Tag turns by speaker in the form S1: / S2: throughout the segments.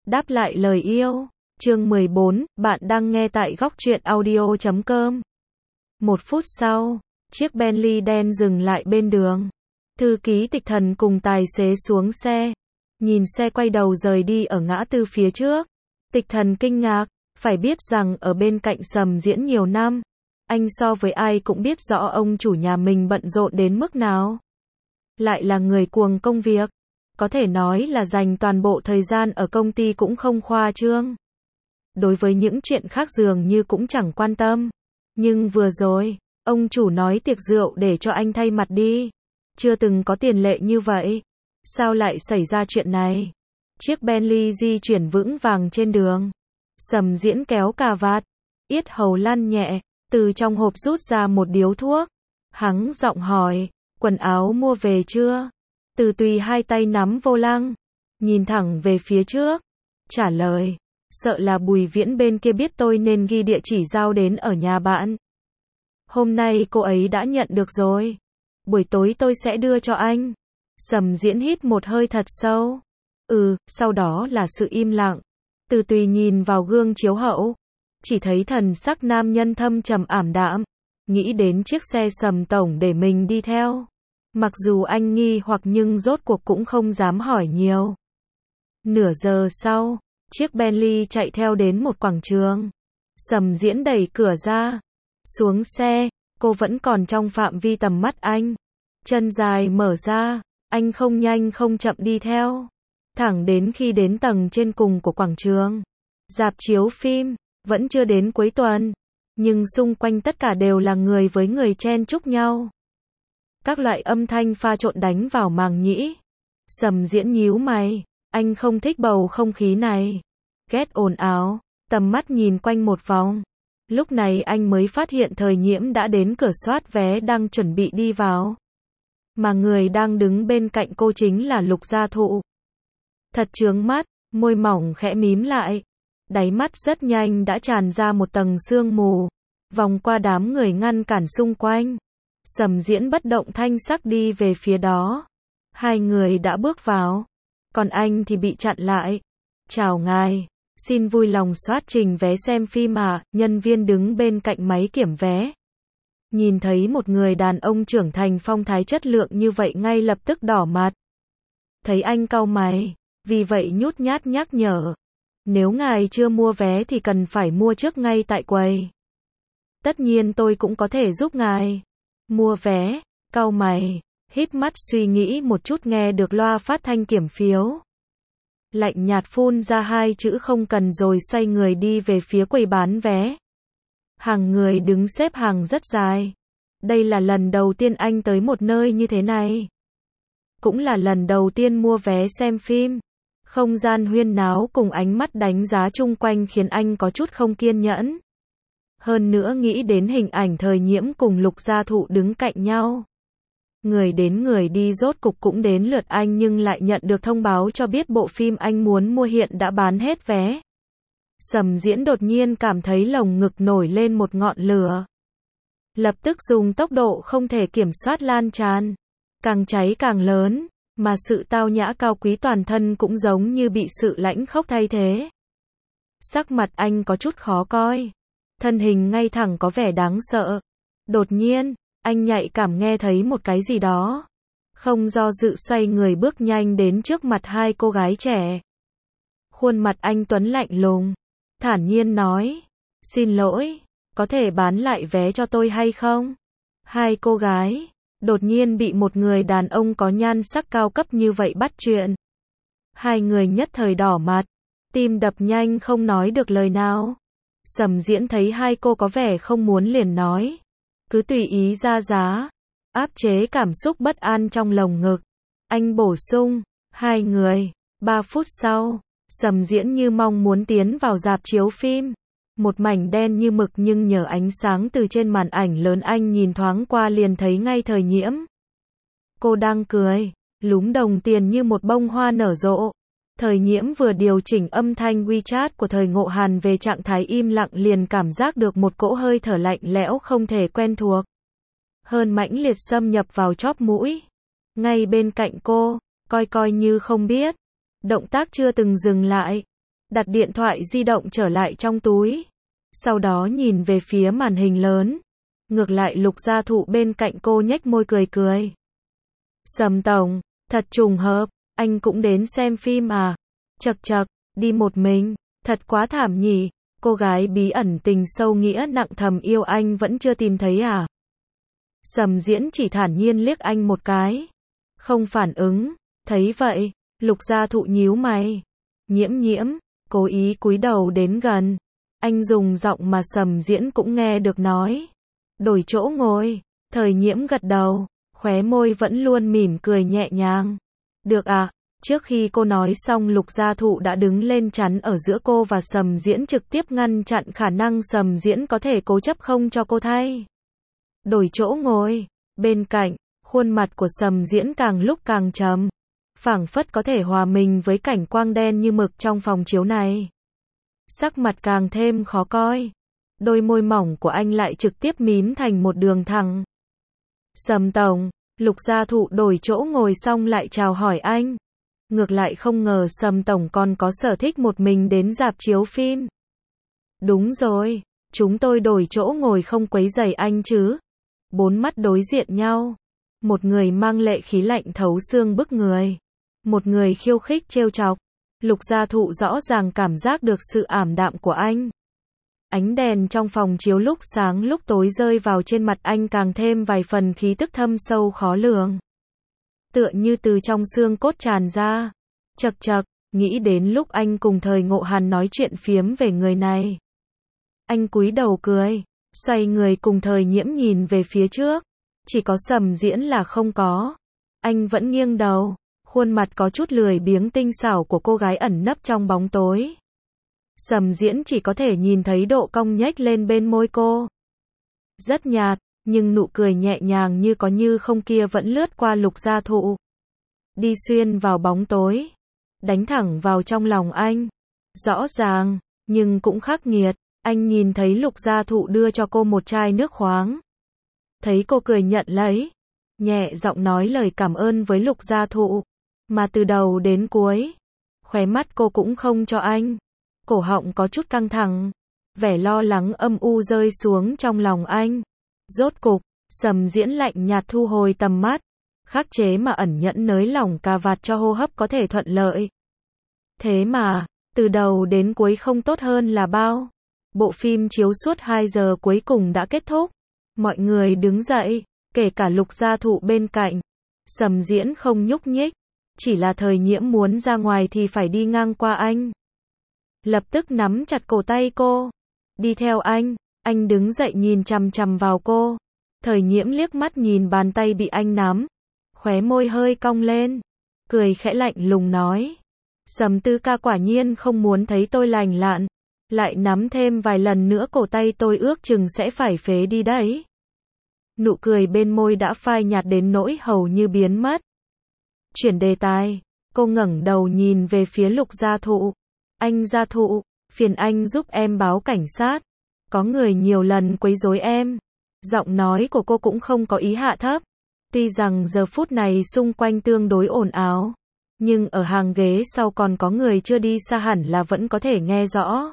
S1: Đáp lại lời yêu. Chương 14, bạn đang nghe tại góc truyện audio.com. 1 phút sau, chiếc Bentley đen dừng lại bên đường. Thư ký Tịch Thần cùng tài xế xuống xe. Nhìn xe quay đầu rời đi ở ngã tư phía trước. Tịch Thần kinh ngạc, phải biết rằng ở bên cạnh Sầm Diễn nhiều năm, anh so với ai cũng biết rõ ông chủ nhà mình bận rộn đến mức nào. Lại là người cuồng công việc, có thể nói là dành toàn bộ thời gian ở công ty cũng không khoa trương. Đối với những chuyện khác dường như cũng chẳng quan tâm. Nhưng vừa rồi, ông chủ nói tiệc rượu để cho anh thay mặt đi. Chưa từng có tiền lệ như vậy. Sao lại xảy ra chuyện này? Chiếc Bentley di chuyển vững vàng trên đường. Sầm Diễn kéo cà vạt, yết hầu lăn nhẹ, từ trong hộp rút ra một điếu thuốc. Hắng giọng hỏi, quần áo mua về chưa? Từ Tùy hai tay nắm vô lăng, nhìn thẳng về phía trước, trả lời, sợ là Bùi Viễn bên kia biết tôi nên ghi địa chỉ giao đến ở nhà bạn. Hôm nay cô ấy đã nhận được rồi. Buổi tối tôi sẽ đưa cho anh. Sầm Diễn hít một hơi thật sâu. Sau đó là sự im lặng. Từ Tùy nhìn vào gương chiếu hậu, chỉ thấy thần sắc nam nhân thâm trầm ảm đạm, nghĩ đến chiếc xe Sầm tổng để mình đi theo. Mặc dù anh nghi hoặc nhưng rốt cuộc cũng không dám hỏi nhiều. Nửa giờ sau, chiếc Bentley chạy theo đến một quảng trường. Sầm Diễn đẩy cửa ra, xuống xe, cô vẫn còn trong phạm vi tầm mắt anh. Chân dài mở ra, anh không nhanh không chậm đi theo. Thẳng đến khi đến tầng trên cùng của quảng trường. Rạp chiếu phim, vẫn chưa đến cuối tuần. Nhưng xung quanh tất cả đều là người với người chen chúc nhau. Các loại âm thanh pha trộn đánh vào màng nhĩ. Sầm Diễn nhíu mày, anh không thích bầu không khí này. Ghét ồn ào, tầm mắt nhìn quanh một vòng. Lúc này anh mới phát hiện Thời Nhiễm đã đến cửa soát vé đang chuẩn bị đi vào. Mà người đang đứng bên cạnh cô chính là Lục Gia Thụ. Thật chướng mắt, môi mỏng khẽ mím lại. Đáy mắt rất nhanh đã tràn ra một tầng sương mù. Vòng qua đám người ngăn cản xung quanh. Sầm Diễn bất động thanh sắc đi về phía đó. Hai người đã bước vào. Còn anh thì bị chặn lại. Chào ngài, xin vui lòng soát trình vé xem phim ạ. Nhân viên đứng bên cạnh máy kiểm vé. Nhìn thấy một người đàn ông trưởng thành phong thái chất lượng như vậy ngay lập tức đỏ mặt. Thấy anh cau mày, vì vậy nhút nhát nhắc nhở. Nếu ngài chưa mua vé thì cần phải mua trước ngay tại quầy. Tất nhiên tôi cũng có thể giúp ngài. Mua vé, cau mày, híp mắt suy nghĩ một chút nghe được loa phát thanh kiểm phiếu. Lạnh nhạt phun ra hai chữ không cần rồi xoay người đi về phía quầy bán vé. Hàng người đứng xếp hàng rất dài. Đây là lần đầu tiên anh tới một nơi như thế này. Cũng là lần đầu tiên mua vé xem phim. Không gian huyên náo cùng ánh mắt đánh giá chung quanh khiến anh có chút không kiên nhẫn. Hơn nữa nghĩ đến hình ảnh Thời Nhiễm cùng Lục Gia Thụ đứng cạnh nhau. Người đến người đi rốt cục cũng đến lượt anh nhưng lại nhận được thông báo cho biết bộ phim anh muốn mua hiện đã bán hết vé. Sầm Diễn đột nhiên cảm thấy lồng ngực nổi lên một ngọn lửa. Lập tức dùng tốc độ không thể kiểm soát lan tràn. Càng cháy càng lớn, mà sự tao nhã cao quý toàn thân cũng giống như bị sự lãnh khốc thay thế. Sắc mặt anh có chút khó coi. Thân hình ngay thẳng có vẻ đáng sợ. Đột nhiên, anh nhạy cảm nghe thấy một cái gì đó. Không do dự xoay người bước nhanh đến trước mặt hai cô gái trẻ. Khuôn mặt anh tuấn lạnh lùng, thản nhiên nói, xin lỗi, có thể bán lại vé cho tôi hay không? Hai cô gái, đột nhiên bị một người đàn ông có nhan sắc cao cấp như vậy bắt chuyện. Hai người nhất thời đỏ mặt, tim đập nhanh không nói được lời nào. Sầm Diễn thấy hai cô có vẻ không muốn liền nói. Cứ tùy ý ra giá, áp chế cảm xúc bất an trong lồng ngực. Anh bổ sung, hai người, 3 phút sau, Sầm Diễn như mong muốn tiến vào rạp chiếu phim. Một mảnh đen như mực nhưng nhờ ánh sáng từ trên màn ảnh lớn anh nhìn thoáng qua liền thấy ngay Thời Nhiễm. Cô đang cười, lúm đồng tiền như một bông hoa nở rộ. Thời Nhiễm vừa điều chỉnh âm thanh WeChat của Thời Ngộ Hàn về trạng thái im lặng liền cảm giác được một cỗ hơi thở lạnh lẽo không thể quen thuộc. Hơn mãnh liệt xâm nhập vào chóp mũi. Ngay bên cạnh cô, coi như không biết. Động tác chưa từng dừng lại. đặt điện thoại di động trở lại trong túi. Sau đó nhìn về phía màn hình lớn. Ngược lại Lục Gia Thụ bên cạnh cô nhếch môi cười cười. Sầm tổng, thật trùng hợp, anh cũng đến xem phim à? Chậc chậc, đi một mình, thật quá thảm nhỉ, cô gái bí ẩn tình sâu nghĩa nặng thầm yêu anh vẫn chưa tìm thấy à? Sầm Diễn chỉ thản nhiên liếc anh một cái, không phản ứng. Thấy vậy, Lục Gia Thụ nhíu mày. Nhiễm Nhiễm, cố ý cúi đầu đến gần. Anh dùng giọng mà Sầm Diễn cũng nghe được nói. Đổi chỗ ngồi. Thời Nhiễm gật đầu, khóe môi vẫn luôn mỉm cười nhẹ nhàng. Được à? Trước khi cô nói xong Lục Gia Thụ đã đứng lên chắn ở giữa cô và Sầm Diễn, trực tiếp ngăn chặn khả năng Sầm Diễn có thể cố chấp không cho cô thay. Đổi chỗ ngồi. Bên cạnh, khuôn mặt của Sầm Diễn càng lúc càng trầm, phảng phất có thể hòa mình với cảnh quang đen như mực trong phòng chiếu này. Sắc mặt càng thêm khó coi. Đôi môi mỏng của anh lại trực tiếp mím thành một đường thẳng. Sầm tổng, Lục Gia Thụ đổi chỗ ngồi xong lại chào hỏi anh. Ngược lại không ngờ Sầm tổng còn có sở thích một mình đến rạp chiếu phim. Đúng rồi, chúng tôi đổi chỗ ngồi không quấy rầy anh chứ. Bốn mắt đối diện nhau. Một người mang lệ khí lạnh thấu xương bức người. Một người khiêu khích trêu chọc. Lục Gia Thụ rõ ràng cảm giác được sự ảm đạm của anh. Ánh đèn trong phòng chiếu lúc sáng lúc tối rơi vào trên mặt anh càng thêm vài phần khí tức thâm sâu khó lường. Tựa như từ trong xương cốt tràn ra. Chậc chậc, nghĩ đến lúc anh cùng Thời Ngộ Hàn nói chuyện phiếm về người này. Anh cúi đầu cười, xoay người cùng Thời Nhiễm nhìn về phía trước. Chỉ có Sầm Diễn là không có. Anh vẫn nghiêng đầu, khuôn mặt có chút lười biếng tinh xảo của cô gái ẩn nấp trong bóng tối. Sầm Diễn chỉ có thể nhìn thấy độ cong nhếch lên bên môi cô. Rất nhạt, nhưng nụ cười nhẹ nhàng như có như không kia vẫn lướt qua Lục Gia Thụ. Đi xuyên vào bóng tối, đánh thẳng vào trong lòng anh. Rõ ràng, nhưng cũng khắc nghiệt, anh nhìn thấy Lục Gia Thụ đưa cho cô một chai nước khoáng. Thấy cô cười nhận lấy, nhẹ giọng nói lời cảm ơn với Lục Gia Thụ, mà từ đầu đến cuối, khóe mắt cô cũng không cho anh. Cổ họng có chút căng thẳng, vẻ lo lắng âm u rơi xuống trong lòng anh. Rốt cục, Sầm Diễn lạnh nhạt thu hồi tầm mắt, khắc chế mà ẩn nhẫn nới lỏng cà vạt cho hô hấp có thể thuận lợi. Thế mà, từ đầu đến cuối không tốt hơn là bao. Bộ phim chiếu suốt 2 giờ cuối cùng đã kết thúc. Mọi người đứng dậy, kể cả Lục Gia Thụ bên cạnh. Sầm Diễn không nhúc nhích, chỉ là Thời Nhiễm muốn ra ngoài thì phải đi ngang qua anh. Lập tức nắm chặt cổ tay cô. Đi theo anh đứng dậy nhìn chằm chằm vào cô. Thời Nhiễm liếc mắt nhìn bàn tay bị anh nắm, khóe môi hơi cong lên, cười khẽ lạnh lùng nói. Sầm Tư ca quả nhiên không muốn thấy tôi lành lặn, lại nắm thêm vài lần nữa cổ tay tôi ước chừng sẽ phải phế đi đấy. Nụ cười bên môi đã phai nhạt đến nỗi hầu như biến mất. Chuyển đề tài, cô ngẩng đầu nhìn về phía Lục Gia Thụ. Anh Gia Thụ, phiền anh giúp em báo cảnh sát. Có người nhiều lần quấy rối em. Giọng nói của cô cũng không có ý hạ thấp. Tuy rằng giờ phút này xung quanh tương đối ồn ào, nhưng ở hàng ghế sau còn có người chưa đi xa hẳn là vẫn có thể nghe rõ.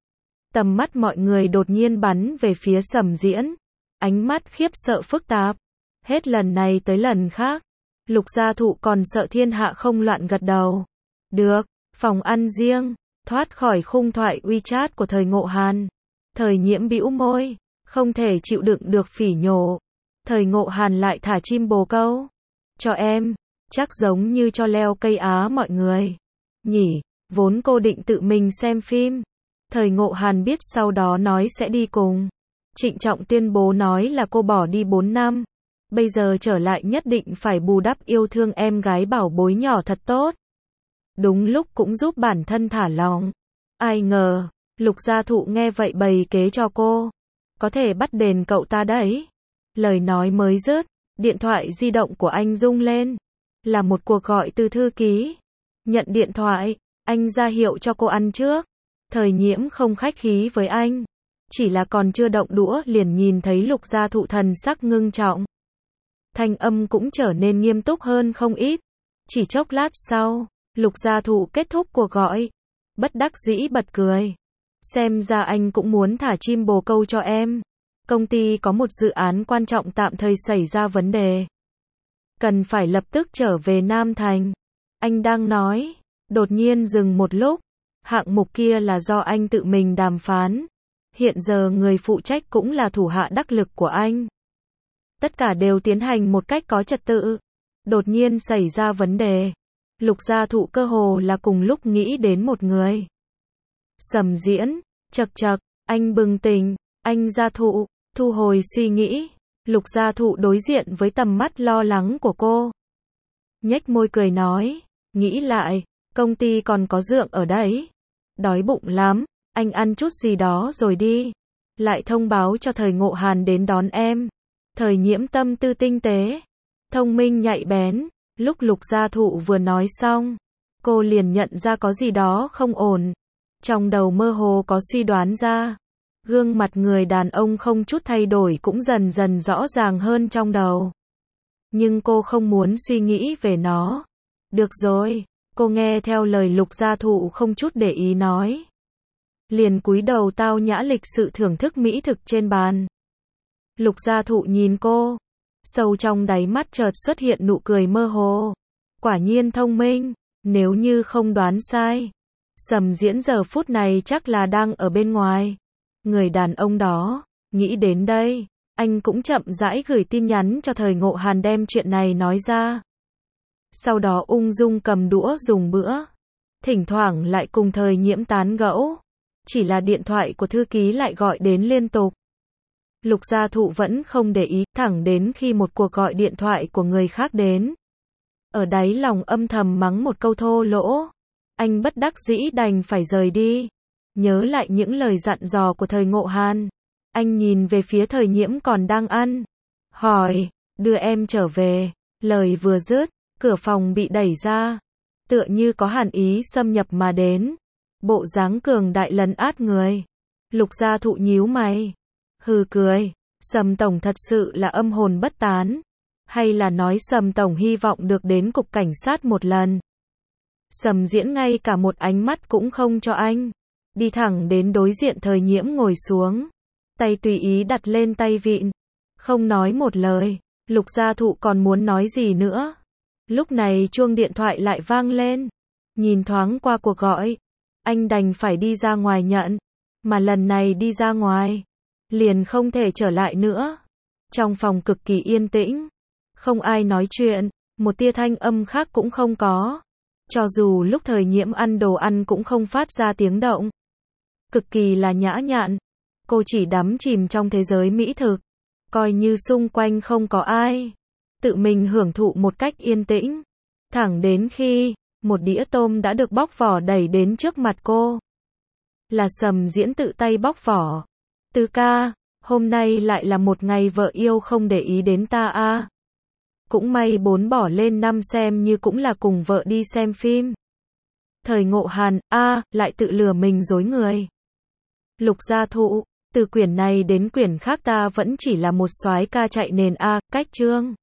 S1: Tầm mắt mọi người đột nhiên bắn về phía Sầm Diễn. Ánh mắt khiếp sợ phức tạp. Hết lần này tới lần khác. Lục Gia Thụ còn sợ thiên hạ không loạn gật đầu. Được, phòng ăn riêng. Thoát khỏi khung thoại WeChat của Thời Ngộ Hàn. Thời Nhiễm bĩu môi, không thể chịu đựng được phỉ nhổ. Thời Ngộ Hàn lại thả chim bồ câu. Cho em, chắc giống như cho leo cây á mọi người. Nhỉ, vốn cô định tự mình xem phim. Thời Ngộ Hàn biết sau đó nói sẽ đi cùng. Trịnh trọng tuyên bố nói là cô bỏ đi 4 năm. Bây giờ trở lại nhất định phải bù đắp yêu thương em gái bảo bối nhỏ thật tốt. Đúng lúc cũng giúp bản thân thả lỏng. Ai ngờ, Lục Gia Thụ nghe vậy bày kế cho cô. Có thể bắt đền cậu ta đấy. Lời nói mới dứt, điện thoại di động của anh rung lên. Là một cuộc gọi từ thư ký. Nhận điện thoại, anh ra hiệu cho cô ăn trước. Thời Nhiễm không khách khí với anh. Chỉ là còn chưa động đũa liền nhìn thấy Lục Gia Thụ thần sắc ngưng trọng. Thanh âm cũng trở nên nghiêm túc hơn không ít. Chỉ chốc lát sau, Lục Gia Thụ kết thúc cuộc gọi. Bất đắc dĩ bật cười. Xem ra anh cũng muốn thả chim bồ câu cho em. Công ty có một dự án quan trọng tạm thời xảy ra vấn đề. Cần phải lập tức trở về Nam Thành. Anh đang nói, đột nhiên dừng một lúc. Hạng mục kia là do anh tự mình đàm phán. Hiện giờ người phụ trách cũng là thủ hạ đắc lực của anh. Tất cả đều tiến hành một cách có trật tự. Đột nhiên xảy ra vấn đề. Lục Gia Thụ cơ hồ là cùng lúc nghĩ đến một người. Sầm Diễn, chậc chậc, anh bừng tỉnh, anh Gia Thụ, thu hồi suy nghĩ. Lục Gia Thụ đối diện với tầm mắt lo lắng của cô. Nhếch môi cười nói, nghĩ lại, công ty còn có dượng ở đấy. Đói bụng lắm, anh ăn chút gì đó rồi đi. Lại thông báo cho Thời Ngộ Hàn đến đón em. Thời Nhiễm tâm tư tinh tế, thông minh nhạy bén. Lúc Lục Gia Thụ vừa nói xong, cô liền nhận ra có gì đó không ổn. Trong đầu mơ hồ có suy đoán ra. Gương mặt người đàn ông không chút thay đổi cũng dần dần rõ ràng hơn trong đầu. Nhưng cô không muốn suy nghĩ về nó. Được rồi, cô nghe theo lời Lục Gia Thụ không chút để ý nói. Liền cúi đầu tao nhã lịch sự thưởng thức mỹ thực trên bàn. Lục Gia Thụ nhìn cô. Sâu trong đáy mắt chợt xuất hiện nụ cười mơ hồ. Quả nhiên thông minh, nếu như không đoán sai. Sầm Diễn giờ phút này chắc là đang ở bên ngoài. Người đàn ông đó, nghĩ đến đây, anh cũng chậm rãi gửi tin nhắn cho Thời Ngộ Hàn đem chuyện này nói ra. Sau đó ung dung cầm đũa dùng bữa. Thỉnh thoảng lại cùng Thời Nhiễm tán gẫu. Chỉ là điện thoại của thư ký lại gọi đến liên tục. Lục Gia Thụ vẫn không để ý, thẳng đến khi một cuộc gọi điện thoại của người khác đến. Ở đáy lòng âm thầm mắng một câu thô lỗ. Anh bất đắc dĩ đành phải rời đi. Nhớ lại những lời dặn dò của Thời Ngộ Hàn. Anh nhìn về phía Thời Nhiễm còn đang ăn. Hỏi, đưa em trở về. Lời vừa dứt, cửa phòng bị đẩy ra. Tựa như có hàn ý xâm nhập mà đến. Bộ dáng cường đại lấn át người. Lục Gia Thụ nhíu mày. Hừ cười, Sầm Tổng thật sự là âm hồn bất tán. Hay là nói Sầm Tổng hy vọng được đến cục cảnh sát một lần. Sầm Diễn ngay cả một ánh mắt cũng không cho anh. Đi thẳng đến đối diện Thời Nhiễm ngồi xuống. Tay tùy ý đặt lên tay vịn. Không nói một lời. Lục Gia Thụ còn muốn nói gì nữa. Lúc này chuông điện thoại lại vang lên. Nhìn thoáng qua cuộc gọi. Anh đành phải đi ra ngoài nhận. Mà lần này đi ra ngoài. Liền không thể trở lại nữa. Trong phòng cực kỳ yên tĩnh. Không ai nói chuyện. Một tia thanh âm khác cũng không có. Cho dù lúc Thời Nhiễm ăn đồ ăn cũng không phát ra tiếng động. Cực kỳ là nhã nhặn. Cô chỉ đắm chìm trong thế giới mỹ thực. Coi như xung quanh không có ai. Tự mình hưởng thụ một cách yên tĩnh. Thẳng đến khi, một đĩa tôm đã được bóc vỏ đẩy đến trước mặt cô. Là Sầm Diễn tự tay bóc vỏ. Từ ca, hôm nay lại là một ngày vợ yêu không để ý đến ta a. Cũng may 4 bỏ lên 5 xem như cũng là cùng vợ đi xem phim. Thời Ngộ Hàn, lại tự lừa mình dối người. Lục Gia Thụ, từ quyển này đến quyển khác ta vẫn chỉ là một soái ca chạy nền cách chương.